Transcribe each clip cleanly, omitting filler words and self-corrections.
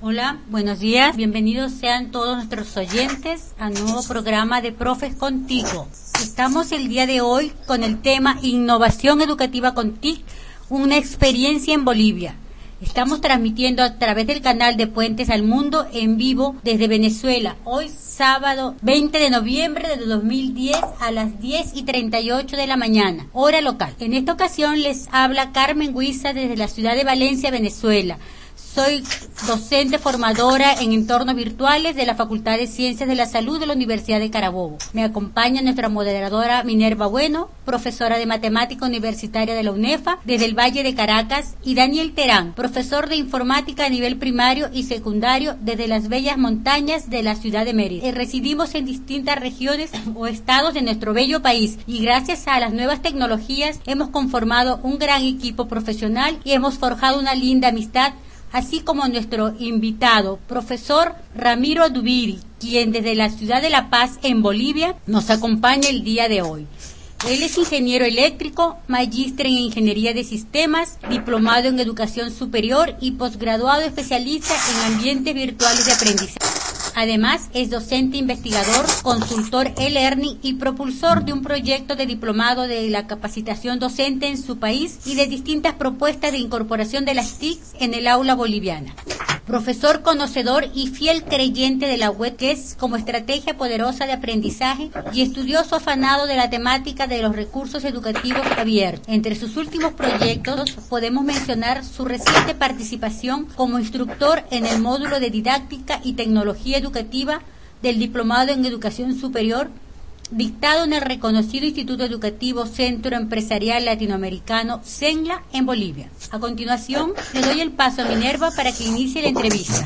Hola, buenos días. Bienvenidos sean todos nuestros oyentes al nuevo programa de Profes Contigo. Estamos el día de hoy con el tema Innovación Educativa con TIC, una experiencia en Bolivia. Estamos transmitiendo a través del canal de Puentes al Mundo en vivo desde Venezuela. Hoy sábado 20 de noviembre de 2010 a las 10:38 de la mañana, hora local. En esta ocasión les habla Carmen Huiza desde la ciudad de Valencia, Venezuela. Soy docente formadora en entornos virtuales de la Facultad de Ciencias de la Salud de la Universidad de Carabobo. Me acompaña nuestra moderadora Minerva Bueno, profesora de Matemática Universitaria de la UNEFA desde el Valle de Caracas, y Daniel Terán, profesor de Informática a nivel primario y secundario desde las bellas montañas de la ciudad de Mérida. Residimos en distintas regiones o estados de nuestro bello país y gracias a las nuevas tecnologías hemos conformado un gran equipo profesional y hemos forjado una linda amistad, así como nuestro invitado, profesor Ramiro Dubiri, quien desde la ciudad de La Paz, en Bolivia, nos acompaña el día de hoy. Él es ingeniero eléctrico, magíster en ingeniería de sistemas, diplomado en educación superior y posgraduado especialista en ambientes virtuales de aprendizaje. Además, es docente investigador, consultor e-learning y propulsor de un proyecto de diplomado de la capacitación docente en su país y de distintas propuestas de incorporación de las TIC en el aula boliviana. Profesor conocedor y fiel creyente de la web como estrategia poderosa de aprendizaje y estudioso afanado de la temática de los recursos educativos abiertos. Entre sus últimos proyectos podemos mencionar su reciente participación como instructor en el módulo de didáctica y tecnología educativa del Diplomado en Educación Superior, dictado en el reconocido Instituto Educativo Centro Empresarial Latinoamericano, CENLA, en Bolivia. A continuación, le doy el paso a Minerva para que inicie la entrevista.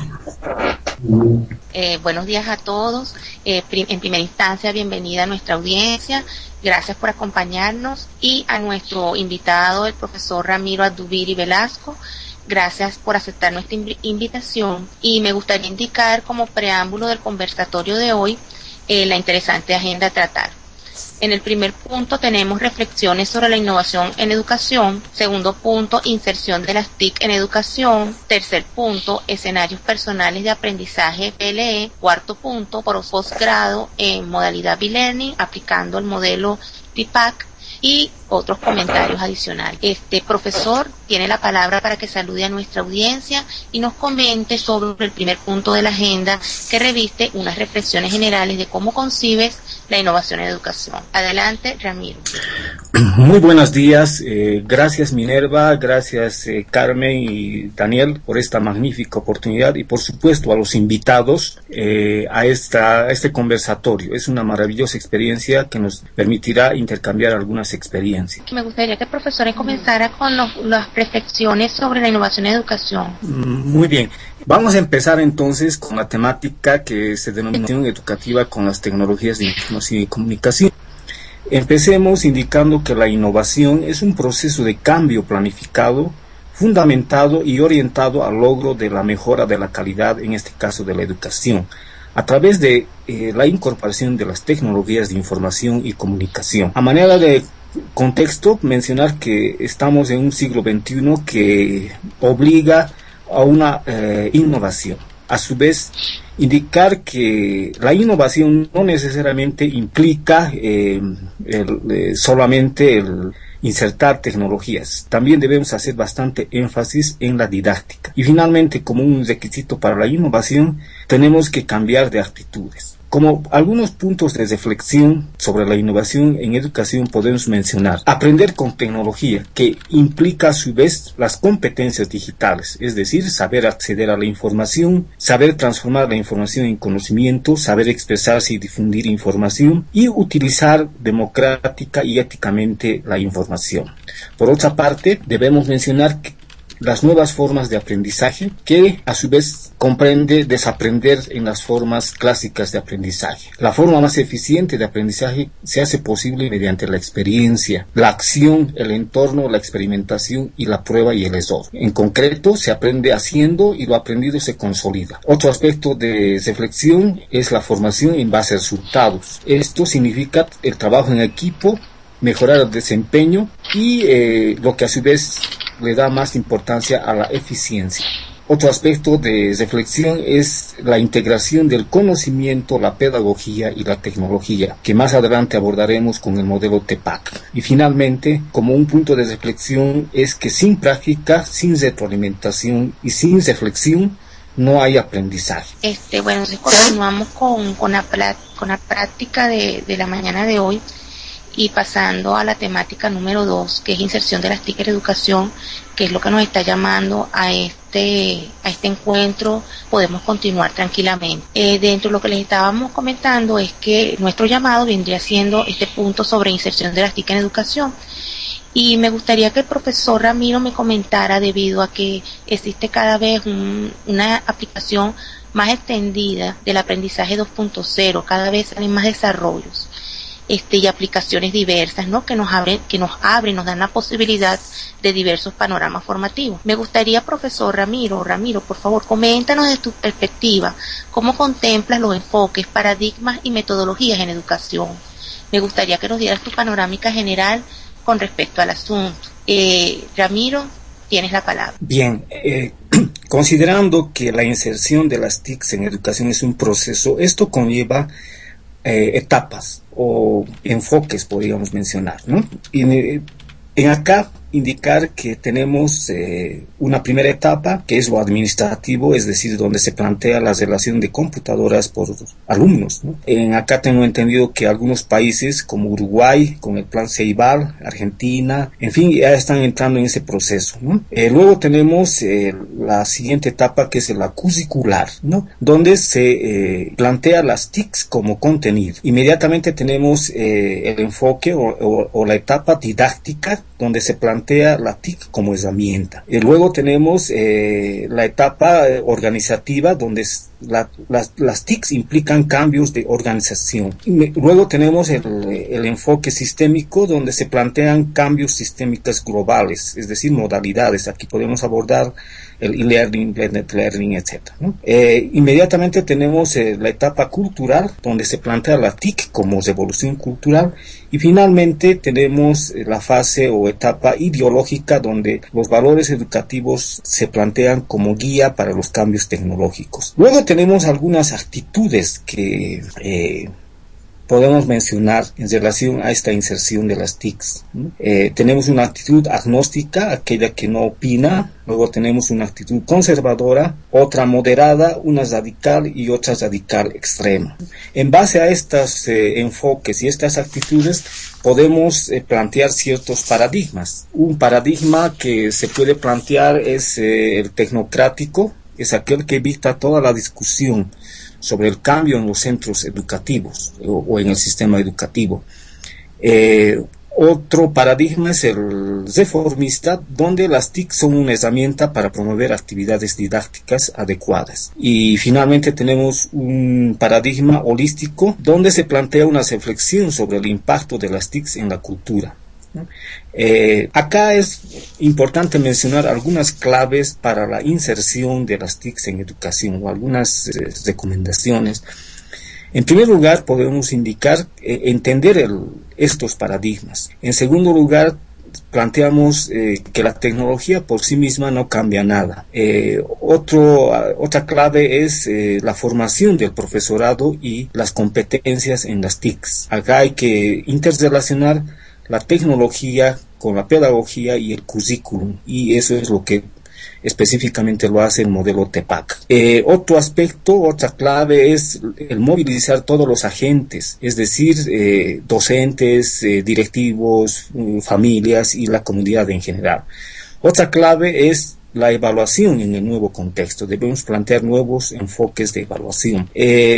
Buenos días a todos. En primera instancia, bienvenida a nuestra audiencia. Gracias por acompañarnos, y a nuestro invitado, el profesor Ramiro Dubiri Velasco. Gracias por aceptar nuestra invitación, y me gustaría indicar como preámbulo del conversatorio de hoy la interesante agenda a tratar. En el primer punto tenemos reflexiones sobre la innovación en educación. Segundo punto, inserción de las TIC en educación. Tercer punto, escenarios personales de aprendizaje PLE. Cuarto punto, posgrado en modalidad B-Learning aplicando el modelo TIPAC, y otros comentarios adicionales. Profesor tiene la palabra para que salude a nuestra audiencia y nos comente sobre el primer punto de la agenda, que reviste unas reflexiones generales de cómo concibes la innovación en educación. Adelante, Ramiro. Muy buenos días. Gracias, Minerva, gracias, Carmen y Daniel, por esta magnífica oportunidad, y por supuesto a los invitados a este conversatorio. Es una maravillosa experiencia que nos permitirá intercambiar algunas experiencias. Me gustaría que el profesor comenzara con las reflexiones sobre la innovación en educación. Muy bien. Vamos a empezar entonces con la temática que se denomina educativa con las tecnologías de información y comunicación. Empecemos indicando que la innovación es un proceso de cambio planificado, fundamentado y orientado al logro de la mejora de la calidad, en este caso de la educación, a través de la incorporación de las tecnologías de información y comunicación. A manera de contexto, mencionar que estamos en un siglo XXI que obliga a una innovación. A su vez, indicar que la innovación no necesariamente implica solamente el insertar tecnologías. También debemos hacer bastante énfasis en la didáctica. Y finalmente, como un requisito para la innovación, tenemos que cambiar de actitudes. Como algunos puntos de reflexión sobre la innovación en educación podemos mencionar: aprender con tecnología, que implica a su vez las competencias digitales, es decir, saber acceder a la información, saber transformar la información en conocimiento, saber expresarse y difundir información, y utilizar democrática y éticamente la información. Por otra parte, debemos mencionar que las nuevas formas de aprendizaje, que a su vez comprende desaprender en las formas clásicas de aprendizaje. La forma más eficiente de aprendizaje se hace posible mediante la experiencia, la acción, el entorno, la experimentación y la prueba y el error. En concreto, se aprende haciendo y lo aprendido se consolida. Otro aspecto de reflexión es la formación en base a resultados. Esto significa el trabajo en equipo, mejorar el desempeño y lo que a su vez le da más importancia a la eficiencia. Otro aspecto de reflexión es la integración del conocimiento, la pedagogía y la tecnología, que más adelante abordaremos con el modelo TEPAC. Y finalmente, como un punto de reflexión, es que sin práctica, sin retroalimentación y sin reflexión, no hay aprendizaje. Bueno, entonces continuamos con la práctica de la mañana de hoy y pasando a la temática número 2, que es inserción de las TIC en educación, que es lo que nos está llamando a este encuentro. Podemos continuar tranquilamente. Dentro de lo que les estábamos comentando es que nuestro llamado vendría siendo este punto sobre inserción de las TIC en educación. Y me gustaría que el profesor Ramiro me comentara, debido a que existe cada vez una aplicación más extendida del aprendizaje 2.0, cada vez hay más desarrollos y aplicaciones diversas, ¿no? que nos dan la posibilidad de diversos panoramas formativos. Me gustaría, profesor Ramiro, por favor, coméntanos desde tu perspectiva cómo contemplas los enfoques, paradigmas y metodologías en educación. Me gustaría que nos dieras tu panorámica general con respecto al asunto. Ramiro, tienes la palabra. Bien, considerando que la inserción de las TICs en educación es un proceso, esto conlleva etapas o enfoques, podríamos mencionar, ¿no? Y en acá indicar que tenemos una primera etapa, que es lo administrativo, es decir, donde se plantea la relación de computadoras por alumnos, ¿no? En acá tengo entendido que algunos países como Uruguay, con el plan Ceibal, Argentina, en fin, ya están entrando en ese proceso, ¿no? Luego tenemos la siguiente etapa, que es la curricular, ¿no? Donde se plantea las TICs como contenido. Inmediatamente tenemos el enfoque o la etapa didáctica, donde se plantea la TIC como herramienta. Luego tenemos la etapa organizativa, donde las TICs implican cambios de organización. Luego tenemos el enfoque sistémico, donde se plantean cambios sistémicos globales, es decir, modalidades. Aquí podemos abordar el e-learning, blended learning, etc., ¿no? Inmediatamente tenemos la etapa cultural, donde se plantea la TIC como revolución cultural, y finalmente tenemos la fase o etapa ideológica, donde los valores educativos se plantean como guía para los cambios tecnológicos. Luego tenemos algunas actitudes que podemos mencionar en relación a esta inserción de las TICs, ¿no? Tenemos una actitud agnóstica, aquella que no opina. Luego tenemos una actitud conservadora, otra moderada, una radical y otra radical extrema. En base a estos enfoques y estas actitudes podemos plantear ciertos paradigmas. Un paradigma que se puede plantear es el tecnocrático, es aquel que evita toda la discusión sobre el cambio en los centros educativos o en el sistema educativo. Otro paradigma es el reformista, donde las TIC son una herramienta para promover actividades didácticas adecuadas. Y finalmente tenemos un paradigma holístico, donde se plantea una reflexión sobre el impacto de las TIC en la cultura. Acá es importante mencionar algunas claves para la inserción de las TIC en educación, o algunas recomendaciones. En primer lugar, podemos indicar entender estos paradigmas. En segundo lugar, planteamos que la tecnología por sí misma no cambia nada. Otra clave es la formación del profesorado y las competencias en las TICs. Acá hay que interrelacionar la tecnología con la pedagogía y el currículum, y eso es lo que específicamente lo hace el modelo TEPAC. Otro aspecto, otra clave es el movilizar todos los agentes, es decir, docentes, directivos, familias y la comunidad en general. Otra clave es la evaluación en el nuevo contexto. Debemos plantear nuevos enfoques de evaluación.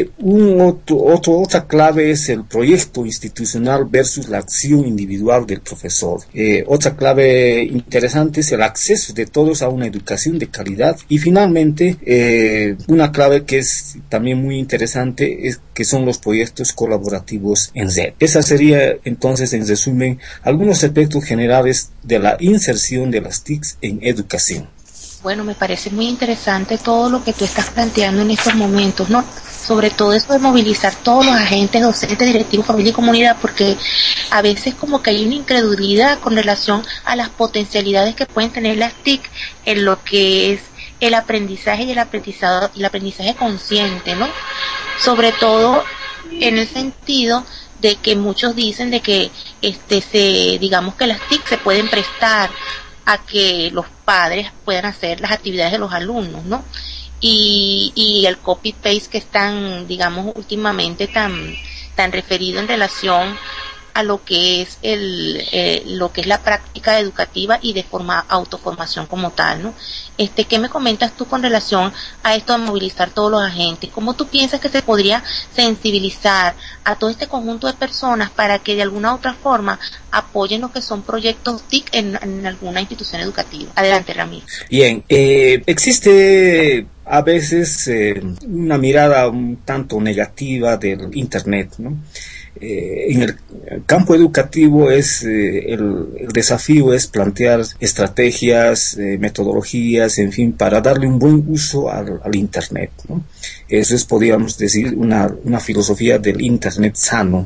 Otra clave es el proyecto institucional versus la acción individual del profesor. Otra clave interesante es el acceso de todos a una educación de calidad. Y finalmente, una clave que es también muy interesante es que son los proyectos colaborativos en red. Esa sería entonces, en resumen, algunos aspectos generales de la inserción de las TIC en educación. Bueno, me parece muy interesante todo lo que tú estás planteando en estos momentos, ¿no? Sobre todo eso de movilizar todos los agentes, docentes, directivos, familia y comunidad, porque a veces como que hay una incredulidad con relación a las potencialidades que pueden tener las TIC en lo que es el aprendizaje y el aprendizaje consciente, ¿no? Sobre todo en el sentido de que muchos dicen de que digamos que las TIC se pueden prestar a que los padres puedan hacer las actividades de los alumnos, ¿no? Y el copy-paste que es tan, digamos, últimamente tan referido en relación a lo que es lo que es la práctica educativa y de autoformación como tal, ¿no? ¿Qué me comentas tú con relación a esto de movilizar todos los agentes? ¿Cómo tú piensas que se podría sensibilizar a todo este conjunto de personas para que de alguna u otra forma apoyen lo que son proyectos TIC en alguna institución educativa? Adelante, Ramiro. Bien, existe a veces una mirada un tanto negativa del Internet, ¿no? En el campo educativo el desafío es plantear estrategias, metodologías, en fin, para darle un buen uso al Internet, ¿no? Eso es, podríamos decir, una filosofía del Internet sano.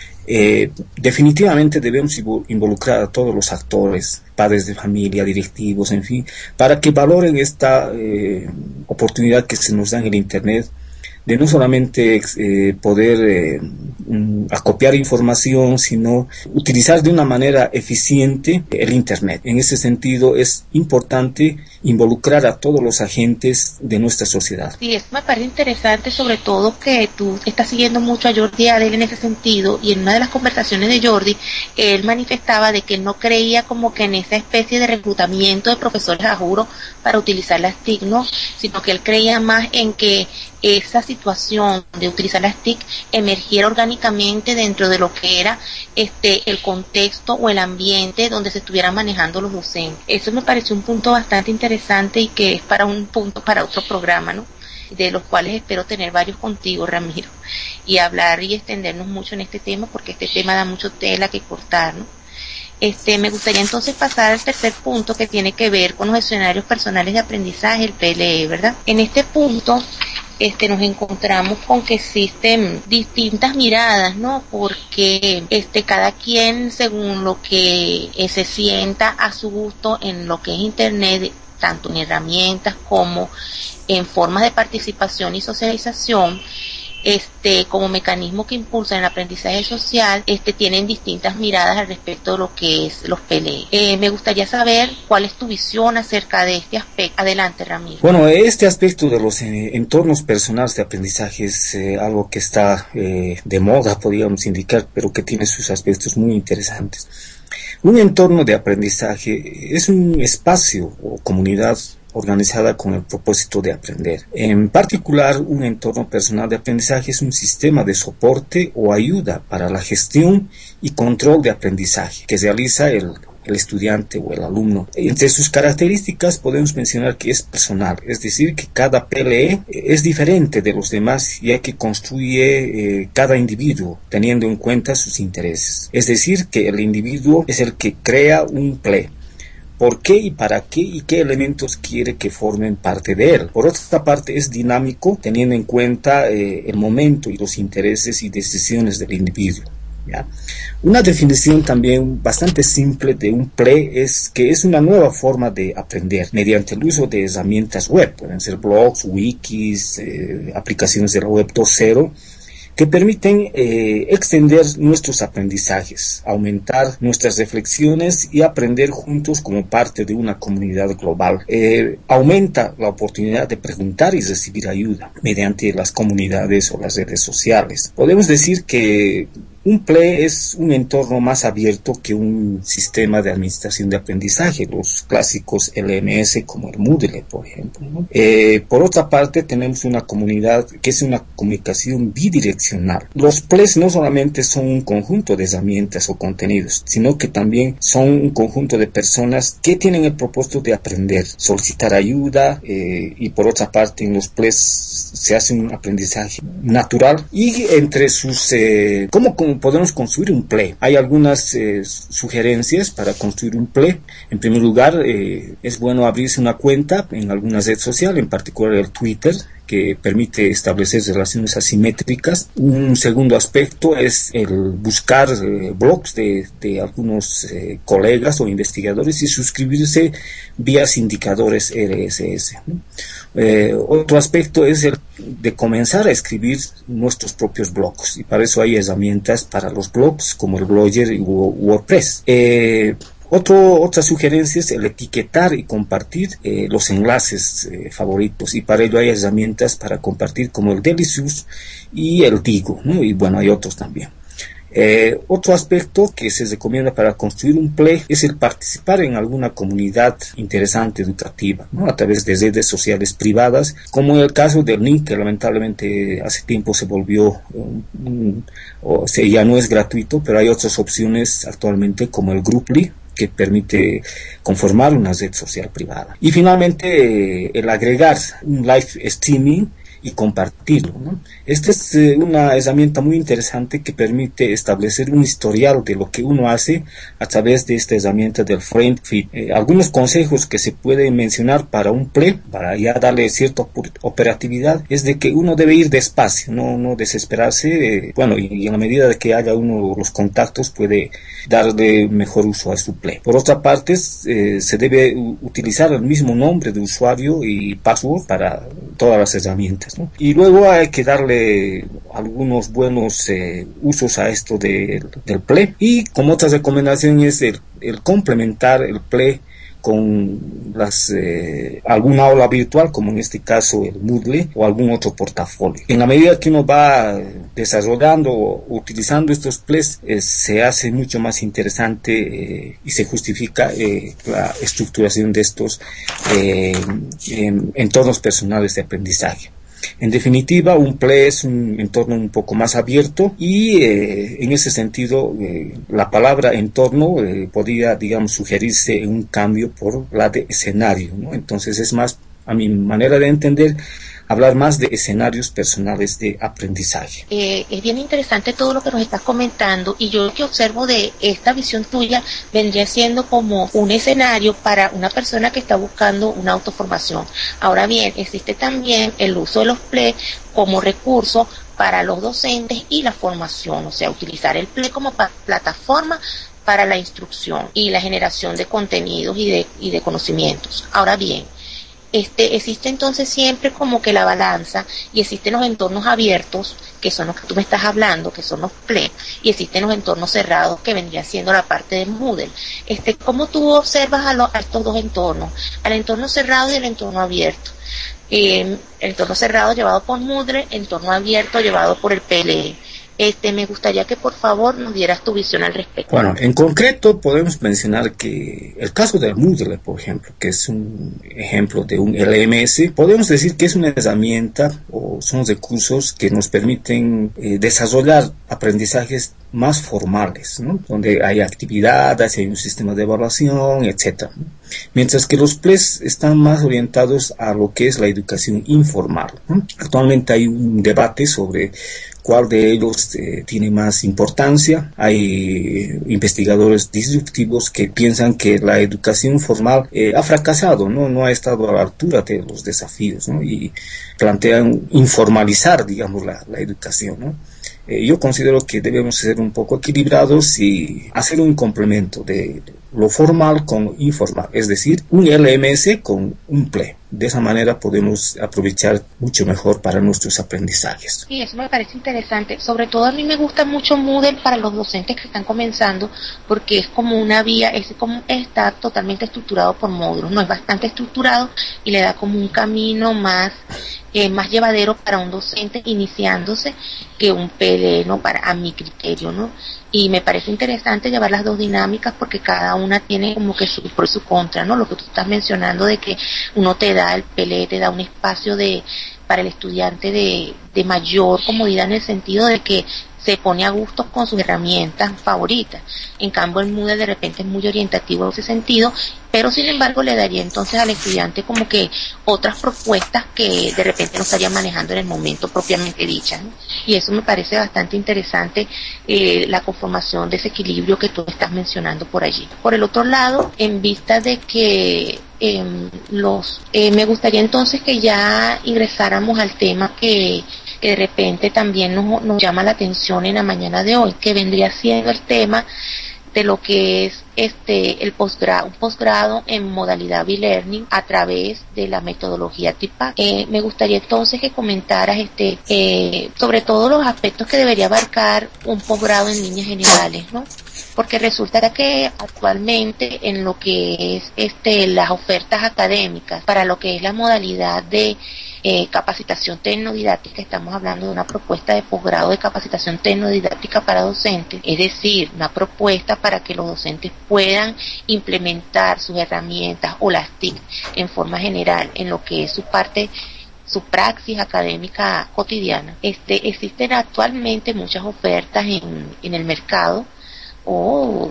Definitivamente debemos involucrar a todos los actores, padres de familia, directivos, en fin, para que valoren esta oportunidad que se nos da en el Internet, de no solamente poder acopiar información, sino utilizar de una manera eficiente el Internet. En ese sentido es importante involucrar a todos los agentes de nuestra sociedad. Sí, eso me parece interesante, sobre todo que tú estás siguiendo mucho a Jordi Adel en ese sentido, y en una de las conversaciones de Jordi, él manifestaba de que él no creía como que en esa especie de reclutamiento de profesores a juro para utilizar las TIC, ¿no? Sino que él creía más en que esa situación de utilizar las TIC emergiera orgánicamente dentro de lo que era el contexto o el ambiente donde se estuvieran manejando los docentes. Eso me pareció un punto bastante interesante y que es para un punto para otro programa, ¿no? De los cuales espero tener varios contigo, Ramiro, y hablar y extendernos mucho en este tema, porque este tema da mucho tela que cortar, ¿no? Me gustaría entonces pasar al tercer punto, que tiene que ver con los escenarios personales de aprendizaje, el PLE, ¿verdad? En este punto nos encontramos con que existen distintas miradas, ¿no? Porque cada quien, según lo que se sienta a su gusto en lo que es Internet, tanto en herramientas como en formas de participación y socialización, como mecanismo que impulsa el aprendizaje social, tienen distintas miradas al respecto de lo que es los PLE. Me gustaría saber cuál es tu visión acerca de este aspecto. Adelante, Ramiro. Bueno, este aspecto de los entornos personales de aprendizaje es algo que está de moda, podríamos indicar, pero que tiene sus aspectos muy interesantes. Un entorno de aprendizaje es un espacio o comunidad organizada con el propósito de aprender. En particular, un entorno personal de aprendizaje es un sistema de soporte o ayuda para la gestión y control de aprendizaje que realiza el estudiante o el alumno. Entre sus características podemos mencionar que es personal, es decir, que cada PLE es diferente de los demás, ya que construye cada individuo teniendo en cuenta sus intereses. Es decir, que el individuo es el que crea un PLE. ¿Por qué y para qué y qué elementos quiere que formen parte de él? Por otra parte, es dinámico, teniendo en cuenta el momento y los intereses y decisiones del individuo, ¿ya? Una definición también bastante simple de un PLE es que es una nueva forma de aprender mediante el uso de herramientas web, pueden ser blogs, wikis, aplicaciones de la web 2.0, que permiten extender nuestros aprendizajes, aumentar nuestras reflexiones y aprender juntos como parte de una comunidad global. Aumenta la oportunidad de preguntar y recibir ayuda mediante las comunidades o las redes sociales. Podemos decir que un PLE es un entorno más abierto que un sistema de administración de aprendizaje, los clásicos LMS como el Moodle, por ejemplo, ¿no? Por otra parte, tenemos una comunidad que es una comunicación bidireccional. Los PLEs no solamente son un conjunto de herramientas o contenidos, sino que también son un conjunto de personas que tienen el propósito de aprender, solicitar ayuda, y por otra parte, en los PLEs se hace un aprendizaje natural. Y entre sus... ¿Cómo podemos construir un PLE? Hay algunas sugerencias para construir un PLE. En primer lugar, es bueno abrirse una cuenta en alguna red social, en particular el Twitter, que permite establecer relaciones asimétricas. Un segundo aspecto es el buscar blogs de algunos colegas o investigadores y suscribirse vía indicadores RSS, ¿no? Otro aspecto es el de comenzar a escribir nuestros propios blogs, y para eso hay herramientas para los blogs como el Blogger y WordPress. Otra sugerencia es el etiquetar y compartir los enlaces favoritos, y para ello hay herramientas para compartir como el Delicious y el Digo, ¿no? Y bueno, hay otros también. Otro aspecto que se recomienda para construir un PLE es el participar en alguna comunidad interesante educativa, ¿no? A través de redes sociales privadas, como en el caso del link, que lamentablemente hace tiempo se volvió ya no es gratuito, pero hay otras opciones actualmente como el Grouply, que permite conformar una red social privada. Y finalmente el agregar un live streaming y compartirlo, ¿no? Esta es una herramienta muy interesante que permite establecer un historial de lo que uno hace a través de esta herramienta del Frame Feed. Algunos consejos que se pueden mencionar para un PLE, para ya darle cierta operatividad, es de que uno debe ir despacio, no desesperarse, y en la medida de que haya uno los contactos puede darle mejor uso a su PLE. Por otra parte, se debe utilizar el mismo nombre de usuario y password para todas las herramientas, ¿no? Y luego hay que darle algunos buenos usos a esto del PLE, y como otra recomendación es el complementar el PLE con alguna aula virtual, como en este caso el Moodle o algún otro portafolio. En la medida que uno va desarrollando o utilizando estos PLEs, se hace mucho más interesante y se justifica la estructuración de estos entornos personales de aprendizaje. En definitiva, un PLE es un entorno un poco más abierto, y en ese sentido la palabra entorno podría, digamos, sugerirse en un cambio por la de escenario, ¿no? Entonces es más, a mi manera de entender, hablar más de escenarios personales de aprendizaje. Es bien interesante todo lo que nos estás comentando, y yo lo que observo de esta visión tuya vendría siendo como un escenario para una persona que está buscando una autoformación. Ahora bien, existe también el uso de los PLE como recurso para los docentes y la formación, o sea, utilizar el PLE como plataforma para la instrucción y la generación de contenidos y de conocimientos. Ahora bien, existe entonces siempre como que la balanza, y existen los entornos abiertos, que son los que tú me estás hablando, que son los PLE, y existen los entornos cerrados, que vendría siendo la parte de Moodle. ¿Cómo tú observas a estos dos entornos, al entorno cerrado y el entorno abierto? El entorno cerrado llevado por Moodle, el entorno abierto llevado por el PLE. Me gustaría que por favor nos dieras tu visión al respecto. Bueno, en concreto podemos mencionar que el caso del Moodle, por ejemplo, que es un ejemplo de un LMS, podemos decir que es una herramienta o son recursos que nos permiten desarrollar aprendizajes más formales, ¿no? Donde hay actividades, hay un sistema de evaluación, etcétera, ¿no? Mientras que los PLEs están más orientados a lo que es la educación informal, ¿no? Actualmente hay un debate sobre cuál de ellos tiene más importancia. Hay investigadores disruptivos que piensan que la educación formal ha fracasado, no ha estado a la altura de los desafíos, ¿no? Y plantean informalizar, digamos, la educación, ¿no? Yo considero que debemos ser un poco equilibrados y hacer un complemento de lo formal con informal, es decir, un LMS con un PLE. De esa manera podemos aprovechar mucho mejor para nuestros aprendizajes. Sí, eso me parece interesante. Sobre todo a mí me gusta mucho Moodle para los docentes que están comenzando, porque es como una vía, está totalmente estructurado por módulos, no es bastante estructurado y le da como un camino más llevadero para un docente iniciándose que un PLE, ¿no? A mi criterio, ¿no? Y me parece interesante llevar las dos dinámicas, porque cada una tiene como que su pro y su contra, ¿no? Lo que tú estás mencionando de que uno el PLE te da un espacio para el estudiante de mayor comodidad, en el sentido de que se pone a gusto con sus herramientas favoritas. En cambio, el Moodle de repente es muy orientativo en ese sentido, pero sin embargo le daría entonces al estudiante como que otras propuestas que de repente no estaría manejando en el momento propiamente dicha, ¿no? Y eso me parece bastante interesante, la conformación de ese equilibrio que tú estás mencionando por allí. Por el otro lado, en vista de que Me gustaría entonces que ya ingresáramos al tema que de repente también nos llama la atención en la mañana de hoy, que vendría siendo el tema de lo que es un posgrado en modalidad B-Learning a través de la metodología TIPAC. Me gustaría entonces que comentaras sobre todo los aspectos que debería abarcar un posgrado en líneas generales, ¿no? Porque resulta que actualmente en lo que es las ofertas académicas para lo que es la modalidad de capacitación tecnodidáctica, estamos hablando de una propuesta de posgrado de capacitación tecnodidáctica para docentes, es decir, una propuesta para que los docentes puedan implementar sus herramientas o las TIC en forma general en lo que es su praxis académica cotidiana. Existen actualmente muchas ofertas en el mercado, o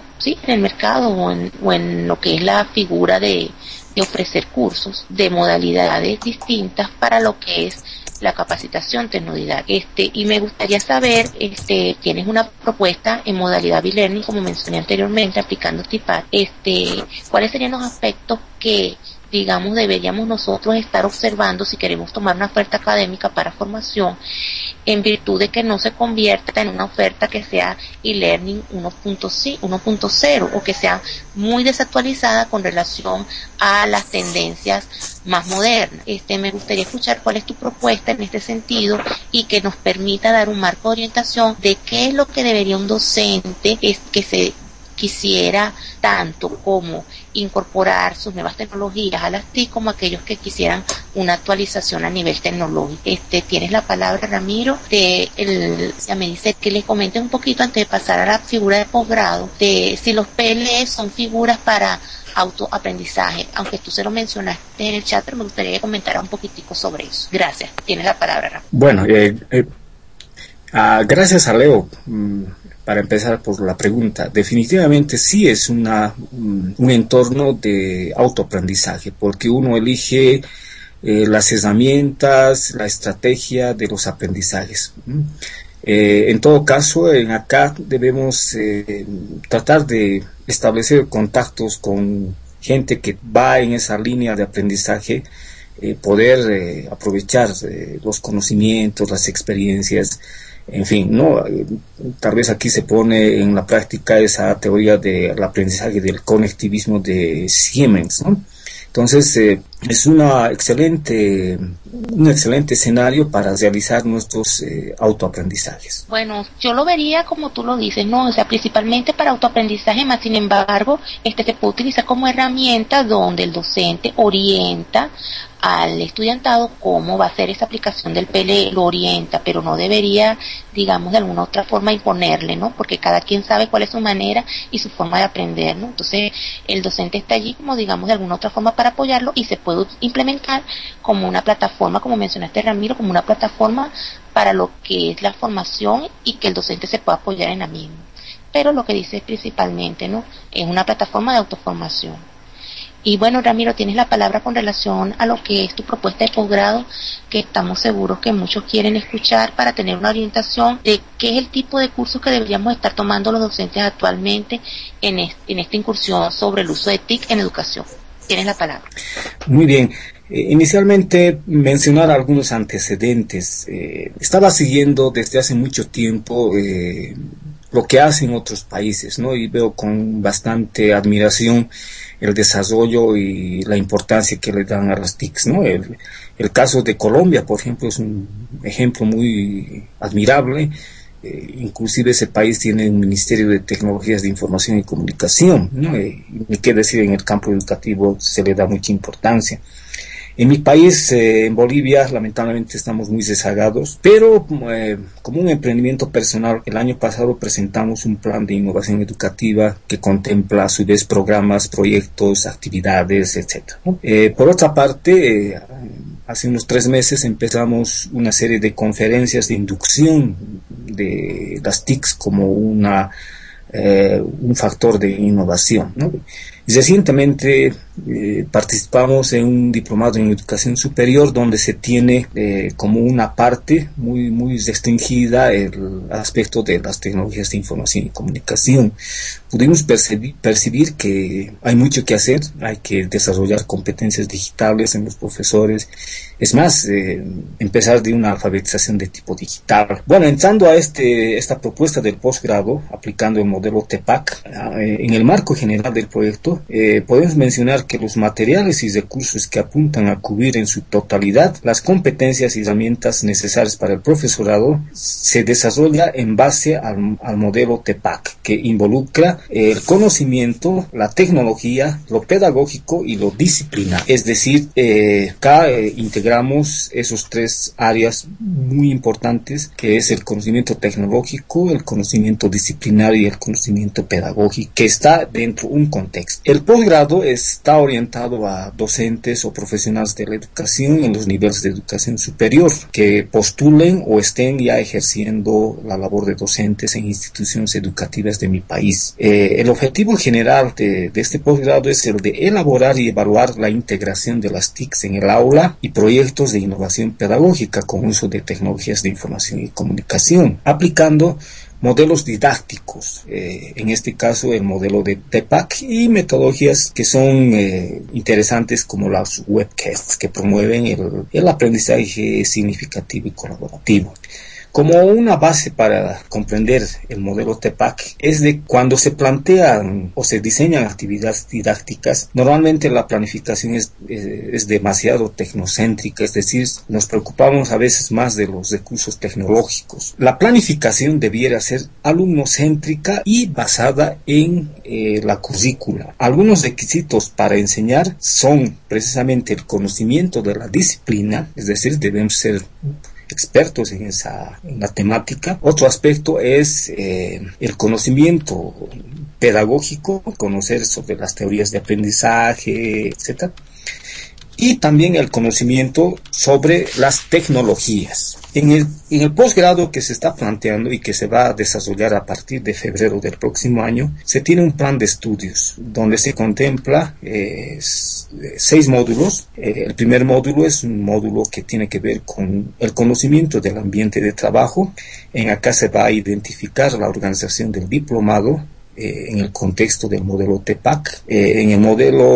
en lo que es la figura de ofrecer cursos de modalidades distintas para lo que es la capacitación tecnodidáctica. Y me gustaría saber, tienes una propuesta en modalidad B-Learning, como mencioné anteriormente, aplicando TIPAC, ¿cuáles serían los aspectos que, digamos, deberíamos nosotros estar observando si queremos tomar una oferta académica para formación, en virtud de que no se convierta en una oferta que sea e-learning 1.0 o que sea muy desactualizada con relación a las tendencias más modernas? Me gustaría escuchar cuál es tu propuesta en este sentido y que nos permita dar un marco de orientación de qué es lo que debería un docente que se quisiera tanto como incorporar sus nuevas tecnologías a las TIC, como aquellos que quisieran una actualización a nivel tecnológico. Tienes la palabra, Ramiro. Ya me dice que les comente un poquito antes de pasar a la figura de posgrado, de si los PLE son figuras para autoaprendizaje, aunque tú se lo mencionaste en el chat, pero me gustaría que comentara un poquitico sobre eso. Gracias. Tienes la palabra, Ramiro. Bueno, gracias a Leo. Para empezar por la pregunta, definitivamente sí es un entorno de autoaprendizaje, porque uno elige las herramientas, la estrategia de los aprendizajes. En todo caso, acá debemos tratar de establecer contactos con gente que va en esa línea de aprendizaje, poder aprovechar los conocimientos, las experiencias. En fin, no, tal vez aquí se pone en la práctica esa teoría del aprendizaje del conectivismo de Siemens, ¿no? Entonces, es un excelente escenario para realizar nuestros autoaprendizajes. Bueno, yo lo vería como tú lo dices, ¿no? O sea, principalmente para autoaprendizaje, más sin embargo, se puede utilizar como herramienta donde el docente orienta al estudiantado cómo va a ser esa aplicación del PLE, lo orienta, pero no debería, digamos, de alguna otra forma imponerle, ¿no? Porque cada quien sabe cuál es su manera y su forma de aprender, ¿no? Entonces, el docente está allí como, digamos, de alguna otra forma para apoyarlo y se puede implementar como una plataforma, como mencionaste, Ramiro, como una plataforma para lo que es la formación y que el docente se pueda apoyar en la misma. Pero lo que dice principalmente, ¿no? Es una plataforma de autoformación. Y bueno, Ramiro, tienes la palabra con relación a lo que es tu propuesta de posgrado, que estamos seguros que muchos quieren escuchar para tener una orientación de qué es el tipo de cursos que deberíamos estar tomando los docentes actualmente en esta incursión sobre el uso de TIC en educación. Tienes la palabra. Muy bien. Inicialmente mencionar algunos antecedentes. Estaba siguiendo desde hace mucho tiempo lo que hacen otros países, ¿no? Y veo con bastante admiración el desarrollo y la importancia que le dan a las TICs, ¿no? El caso de Colombia, por ejemplo, es un ejemplo muy admirable. Inclusive ese país tiene un Ministerio de Tecnologías de Información y Comunicación, ¿no? Y qué decir, en el campo educativo se le da mucha importancia. En mi país, en Bolivia, lamentablemente estamos muy rezagados, pero como un emprendimiento personal, el año pasado presentamos un plan de innovación educativa que contempla a su vez programas, proyectos, actividades, etc. Por otra parte, hace unos 3 meses empezamos una serie de conferencias de inducción de las TICs como un factor de innovación, ¿no? Recientemente participamos en un diplomado en educación superior donde se tiene como una parte muy restringida el aspecto de las tecnologías de información y comunicación. Pudimos percibir que hay mucho que hacer, hay que desarrollar competencias digitales en los profesores, es más, empezar de una alfabetización de tipo digital. Bueno, entrando a esta propuesta del posgrado, aplicando el modelo TEPAC, en el marco general del proyecto, podemos mencionar que los materiales y recursos que apuntan a cubrir en su totalidad las competencias y herramientas necesarias para el profesorado se desarrolla en base al modelo TEPAC, que involucra el conocimiento, la tecnología, lo pedagógico y lo disciplinar. Es decir, acá integramos esos tres áreas muy importantes, que es el conocimiento tecnológico, el conocimiento disciplinario y el conocimiento pedagógico, que está dentro de un contexto. El posgrado está orientado a docentes o profesionales de la educación en los niveles de educación superior que postulen o estén ya ejerciendo la labor de docentes en instituciones educativas de mi país. El objetivo general de este posgrado es el de elaborar y evaluar la integración de las TICs en el aula y proyectos de innovación pedagógica con uso de tecnologías de información y comunicación, aplicando modelos didácticos, en este caso el modelo de TEPAC, y metodologías que son interesantes como las webcasts, que promueven el aprendizaje significativo y colaborativo. Como una base para comprender el modelo TEPAC es de cuando se plantean o se diseñan actividades didácticas, normalmente la planificación es demasiado tecnocéntrica, es decir, nos preocupamos a veces más de los recursos tecnológicos. La planificación debiera ser alumnocéntrica y basada en la currícula. Algunos requisitos para enseñar son precisamente el conocimiento de la disciplina, es decir, debemos ser expertos en la temática. Otro aspecto es el conocimiento pedagógico, conocer sobre las teorías de aprendizaje, etc. Y también el conocimiento sobre las tecnologías. En el posgrado que se está planteando y que se va a desarrollar a partir de febrero del próximo año, se tiene un plan de estudios donde se contempla 6 módulos. El primer módulo es un módulo que tiene que ver con el conocimiento del ambiente de trabajo. Acá se va a identificar la organización del diplomado en el contexto del modelo TEPAC. En el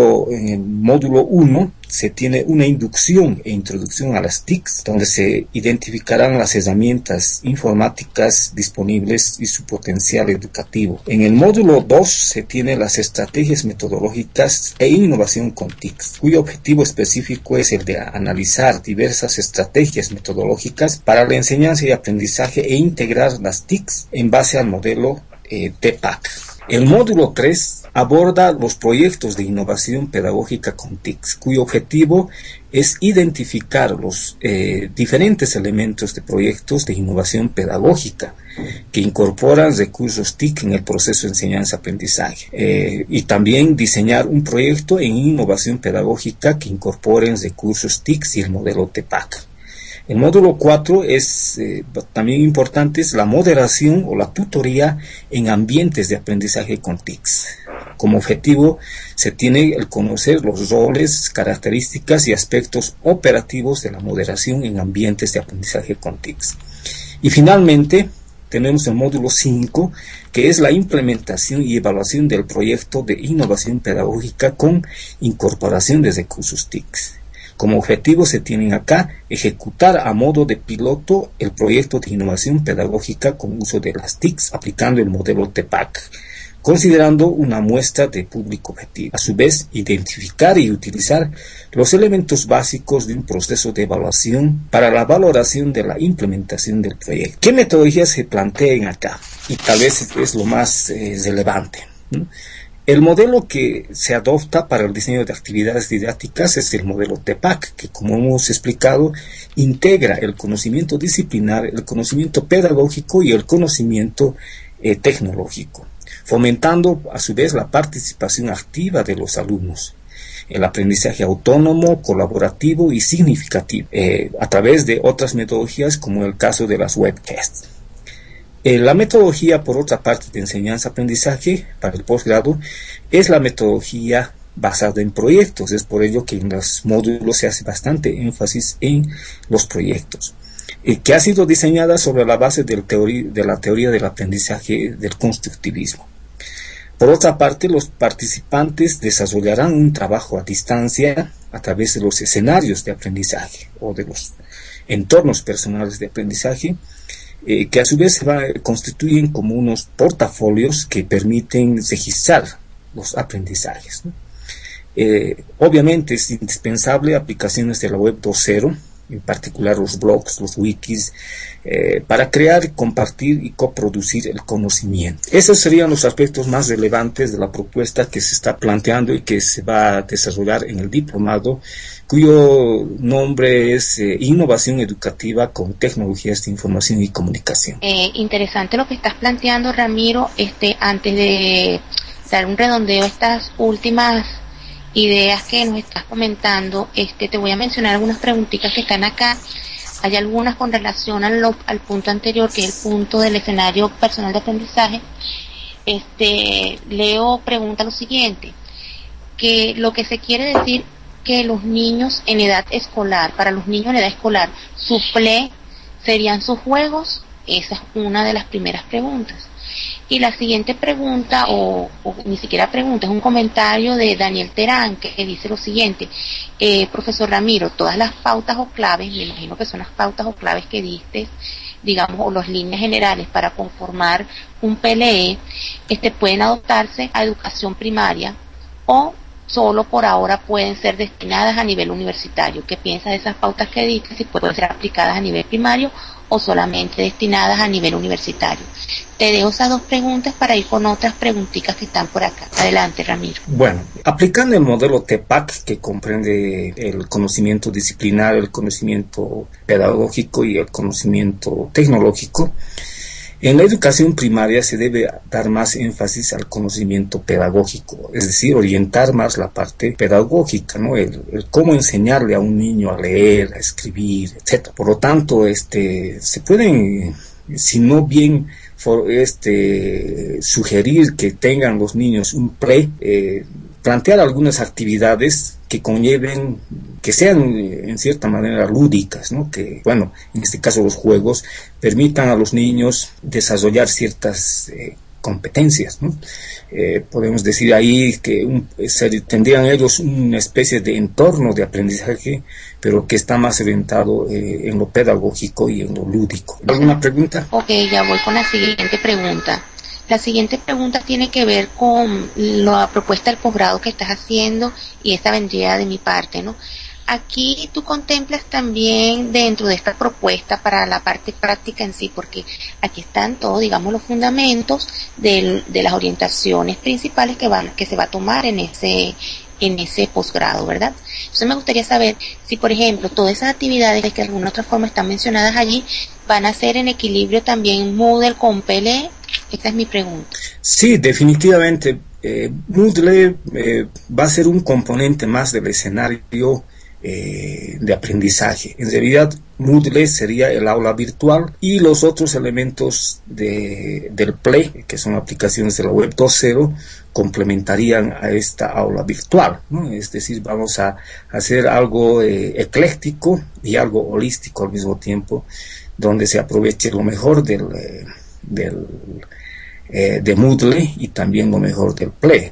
módulo 1 se tiene una inducción e introducción a las TICs, donde se identificarán las herramientas informáticas disponibles y su potencial educativo. En el módulo 2 se tiene las estrategias metodológicas e innovación con TICs, cuyo objetivo específico es el de analizar diversas estrategias metodológicas para la enseñanza y aprendizaje e integrar las TICs en base al modelo TEPAC. El módulo 3 aborda los proyectos de innovación pedagógica con TICs, cuyo objetivo es identificar los diferentes elementos de proyectos de innovación pedagógica que incorporan recursos TIC en el proceso de enseñanza-aprendizaje, y también diseñar un proyecto en innovación pedagógica que incorporen recursos TIC y el modelo TEPAC. El módulo 4 es también importante, es la moderación o la tutoría en ambientes de aprendizaje con TICs. Como objetivo se tiene el conocer los roles, características y aspectos operativos de la moderación en ambientes de aprendizaje con TICs. Y finalmente tenemos el módulo 5, que es la implementación y evaluación del proyecto de innovación pedagógica con incorporación de recursos TICs. Como objetivo se tienen acá ejecutar a modo de piloto el proyecto de innovación pedagógica con uso de las TICs aplicando el modelo TEPAC, considerando una muestra de público objetivo. A su vez, identificar y utilizar los elementos básicos de un proceso de evaluación para la valoración de la implementación del proyecto. ¿Qué metodologías se plantean acá? Y tal vez es lo más relevante, ¿no? El modelo que se adopta para el diseño de actividades didácticas es el modelo TEPAC, que, como hemos explicado, integra el conocimiento disciplinar, el conocimiento pedagógico y el conocimiento tecnológico, fomentando a su vez la participación activa de los alumnos, el aprendizaje autónomo, colaborativo y significativo, a través de otras metodologías como el caso de las webcasts. La metodología, por otra parte, de enseñanza-aprendizaje para el posgrado es la metodología basada en proyectos. Es por ello que en los módulos se hace bastante énfasis en los proyectos, que ha sido diseñada sobre la base de la teoría del aprendizaje del constructivismo. Por otra parte, los participantes desarrollarán un trabajo a distancia a través de los escenarios de aprendizaje o de los entornos personales de aprendizaje, que a su vez se constituyen como unos portafolios que permiten registrar los aprendizajes, ¿no? Obviamente es indispensable aplicaciones de la web 2.0, en particular los blogs, los wikis, para crear, compartir y coproducir el conocimiento. Esos serían los aspectos más relevantes de la propuesta que se está planteando y que se va a desarrollar en el diplomado, cuyo nombre es Innovación Educativa con Tecnologías de Información y Comunicación. Interesante lo que estás planteando, Ramiro. Antes de dar un redondeo a estas últimas ideas que nos estás comentando, te voy a mencionar algunas preguntitas que están acá. Hay algunas con relación al punto anterior, que es el punto del escenario personal de aprendizaje. Leo pregunta lo siguiente, que lo que se quiere decir que los niños en edad escolar, para los niños en edad escolar, su PLE serían sus juegos. Esa es una de las primeras preguntas. Y la siguiente pregunta, o ni siquiera pregunta, es un comentario de Daniel Terán, que dice lo siguiente: profesor Ramiro, todas las pautas o claves, me imagino que son las pautas o claves que diste, digamos, o las líneas generales para conformar un PLE, pueden adoptarse a educación primaria o solo por ahora pueden ser destinadas a nivel universitario. ¿Qué piensas de esas pautas que diste? Si pueden ser aplicadas a nivel primario o solamente destinadas a nivel universitario. Te dejo esas dos preguntas para ir con otras preguntitas que están por acá. Adelante, Ramiro. Bueno, aplicando el modelo TEPAC, que comprende el conocimiento disciplinar, el conocimiento pedagógico y el conocimiento tecnológico, en la educación primaria se debe dar más énfasis al conocimiento pedagógico, es decir, orientar más la parte pedagógica, ¿no? El cómo enseñarle a un niño a leer, a escribir, etc. Por lo tanto, se pueden, si no bien sugerir que tengan los niños un plantear algunas actividades que conlleven, que sean en cierta manera lúdicas, ¿no? Que, bueno, en este caso los juegos permitan a los niños desarrollar ciertas competencias, ¿no? Podemos decir ahí que tendrían ellos una especie de entorno de aprendizaje, pero que está más orientado en lo pedagógico y en lo lúdico. ¿Alguna pregunta? Ok, ya voy con la siguiente pregunta. La siguiente pregunta tiene que ver con la propuesta del posgrado que estás haciendo, y esta vendría de mi parte, ¿no? Aquí tú contemplas también dentro de esta propuesta para la parte práctica en sí, porque aquí están todos, digamos, los fundamentos de las orientaciones principales que se va a tomar en ese posgrado, ¿verdad? Entonces me gustaría saber si, por ejemplo, todas esas actividades que de alguna otra forma están mencionadas allí van a ser en equilibrio también Moodle con PLE. Esta es mi pregunta. Sí, definitivamente. Moodle va a ser un componente más del escenario de aprendizaje. En realidad, Moodle sería el aula virtual y los otros elementos del PLE, que son aplicaciones de la web 2.0, complementarían a esta aula virtual, ¿no? Es decir, vamos a hacer algo ecléctico y algo holístico al mismo tiempo, donde se aproveche lo mejor de Moodle y también lo mejor del PLE.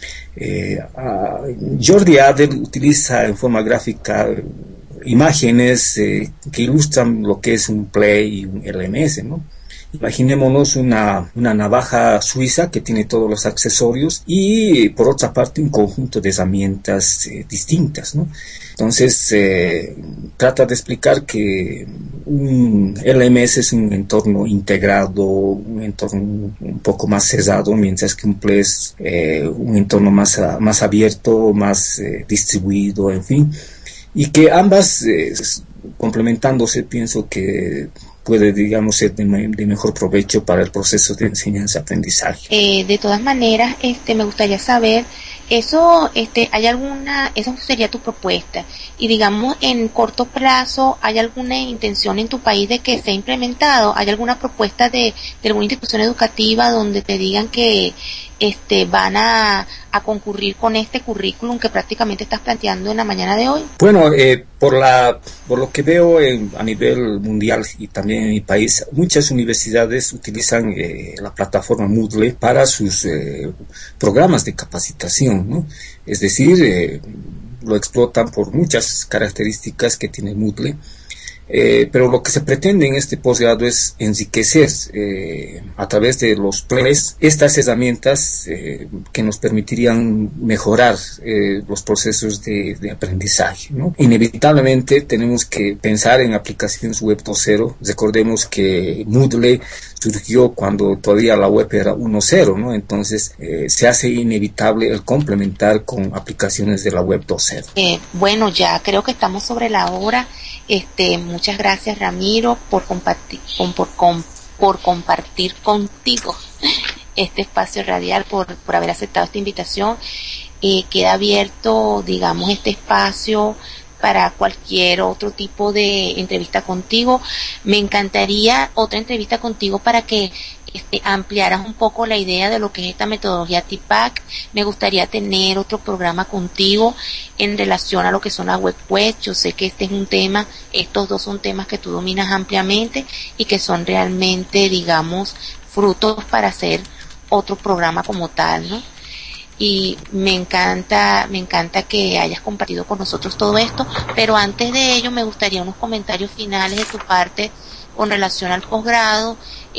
Jordi Adler utiliza en forma gráfica imágenes que ilustran lo que es un PLE y un LMS, ¿no? Imaginémonos una navaja suiza que tiene todos los accesorios y por otra parte un conjunto de herramientas distintas, ¿no? Entonces trata de explicar que un LMS es un entorno integrado, un entorno un poco más cerrado, mientras que un PLE es un entorno más abierto, más distribuido, en fin, y que ambas complementándose, pienso que puede, digamos, ser de mejor provecho para el proceso de enseñanza-aprendizaje. De todas maneras, me gustaría saber Eso, eso sería tu propuesta. Y digamos, en corto plazo, ¿hay alguna intención en tu país de que sea implementado? ¿Hay alguna propuesta de alguna institución educativa donde te digan que van a concurrir con este currículum que prácticamente estás planteando en la mañana de hoy? Bueno, por lo que veo a nivel mundial y también en mi país, muchas universidades utilizan la plataforma Moodle para sus programas de capacitación, ¿no? Es decir, lo explotan por muchas características que tiene Moodle. Pero lo que se pretende en este posgrado es enriquecer a través de los planes estas herramientas que nos permitirían mejorar los procesos de aprendizaje, ¿no? Inevitablemente tenemos que pensar en aplicaciones web 2.0. Recordemos que Moodle surgió cuando todavía la web era 1.0, ¿no? Entonces se hace inevitable el complementar con aplicaciones de la web 2.0. Bueno, ya creo que estamos sobre la hora. Muchas gracias, Ramiro, por compartir contigo este espacio radial, por haber aceptado esta invitación. Queda abierto, digamos, este espacio para cualquier otro tipo de entrevista contigo. Me encantaría otra entrevista contigo para que ampliaras un poco la idea de lo que es esta metodología TPACK. Me gustaría tener otro programa contigo en relación a lo que son las web quests. Yo sé que estos dos son temas que tú dominas ampliamente y que son realmente, digamos, frutos para hacer otro programa como tal, ¿no? Y me encanta que hayas compartido con nosotros todo esto, pero antes de ello me gustaría unos comentarios finales de tu parte con relación al posgrado,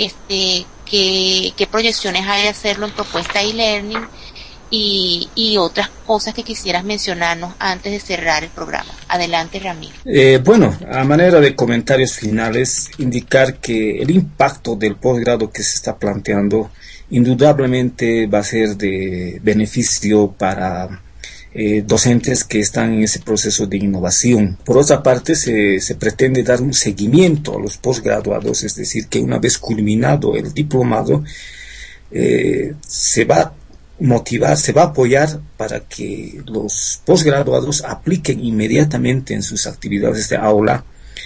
qué proyecciones hay de hacerlo en propuesta e-learning y otras cosas que quisieras mencionarnos antes de cerrar el programa. Adelante, Ramiro. Bueno, a manera de comentarios finales, indicar que el impacto del posgrado que se está planteando indudablemente va a ser de beneficio para docentes que están en ese proceso de innovación. Por otra parte, se pretende dar un seguimiento a los posgraduados, es decir, que una vez culminado el diplomado, se va a motivar, se va a apoyar para que los posgraduados apliquen inmediatamente en sus actividades de aula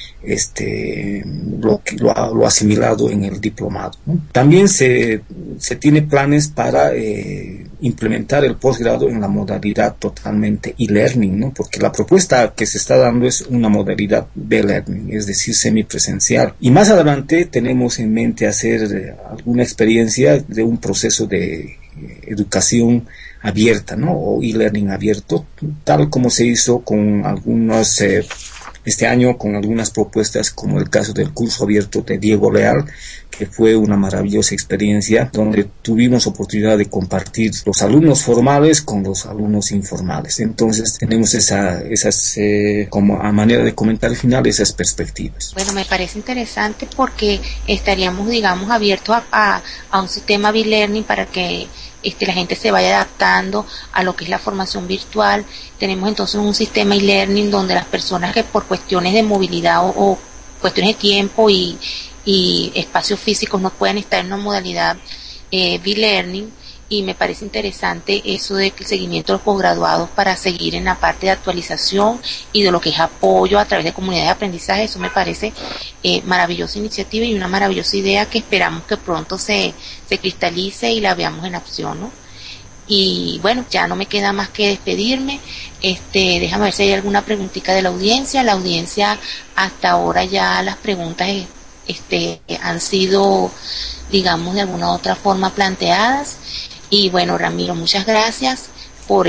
lo asimilado en el diplomado, ¿no? También se tiene planes para implementar el posgrado en la modalidad totalmente e-learning, ¿no? Porque la propuesta que se está dando es una modalidad de learning, es decir, semipresencial. Y más adelante tenemos en mente hacer alguna experiencia de un proceso de educación abierta, ¿no? O e-learning abierto, tal como se hizo con algunos este año con algunas propuestas, como el caso del curso abierto de Diego Leal, que fue una maravillosa experiencia donde tuvimos oportunidad de compartir los alumnos formales con los alumnos informales. Entonces tenemos esas como a manera de comentario final, esas perspectivas. Bueno, me parece interesante porque estaríamos, digamos, abiertos a un sistema e-learning para que la gente se vaya adaptando a lo que es la formación virtual. Tenemos entonces un sistema e-learning donde las personas que por cuestiones de movilidad o cuestiones de tiempo y espacios físicos no pueden estar en una modalidad e-learning, y me parece interesante eso del seguimiento de los posgraduados para seguir en la parte de actualización y de lo que es apoyo a través de comunidades de aprendizaje. Eso me parece maravillosa iniciativa y una maravillosa idea que esperamos que pronto se cristalice y la veamos en acción, ¿no? Y bueno, ya no me queda más que despedirme. Déjame ver si hay alguna preguntita de la audiencia. La audiencia, hasta ahora ya las preguntas han sido, digamos, de alguna u otra forma planteadas. Y bueno, Ramiro, muchas gracias por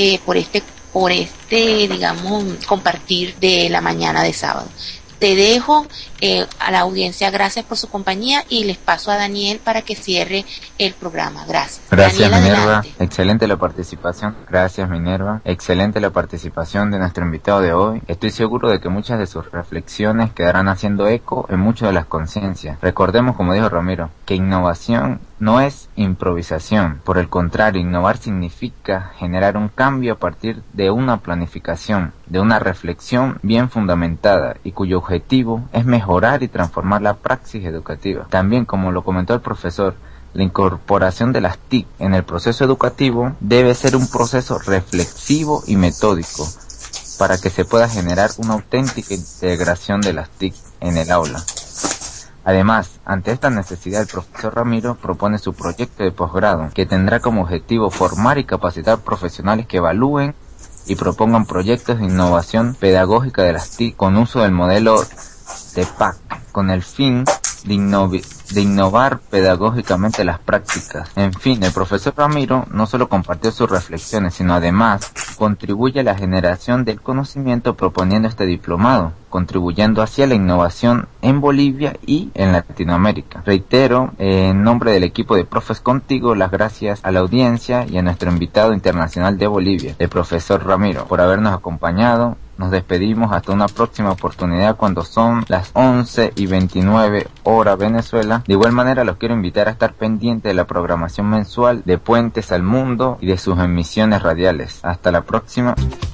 digamos, compartir de la mañana de sábado. Te dejo a la audiencia, gracias por su compañía, y les paso a Daniel para que cierre el programa. Gracias. Gracias, Daniel, Minerva. adelante. Excelente la participación. Gracias, Minerva. Excelente la participación de nuestro invitado de hoy. Estoy seguro de que muchas de sus reflexiones quedarán haciendo eco en muchas de las conciencias. Recordemos, como dijo Ramiro, que innovación no es improvisación. Por el contrario, innovar significa generar un cambio a partir de una planificación, de una reflexión bien fundamentada y cuyo objetivo es mejorar y transformar la praxis educativa. También, como lo comentó el profesor, La incorporación de las TIC en el proceso educativo debe ser un proceso reflexivo y metódico para que se pueda generar una auténtica integración de las TIC en el aula. Además, ante esta necesidad, el profesor Ramiro propone su proyecto de posgrado, que tendrá como objetivo formar y capacitar profesionales que evalúen y propongan proyectos de innovación pedagógica de las TIC con uso del modelo de PAC, con el fin de innovar pedagógicamente las prácticas. En fin, el profesor Ramiro no solo compartió sus reflexiones, sino además contribuye a la generación del conocimiento proponiendo este diplomado, contribuyendo así a la innovación en Bolivia y en Latinoamérica. Reitero, en nombre del equipo de Profes Contigo, las gracias a la audiencia y a nuestro invitado internacional de Bolivia, el profesor Ramiro, por habernos acompañado. Nos despedimos hasta una próxima oportunidad cuando son las 11:29 hora Venezuela. De igual manera los quiero invitar a estar pendientes de la programación mensual de Puentes al Mundo y de sus emisiones radiales. Hasta la próxima.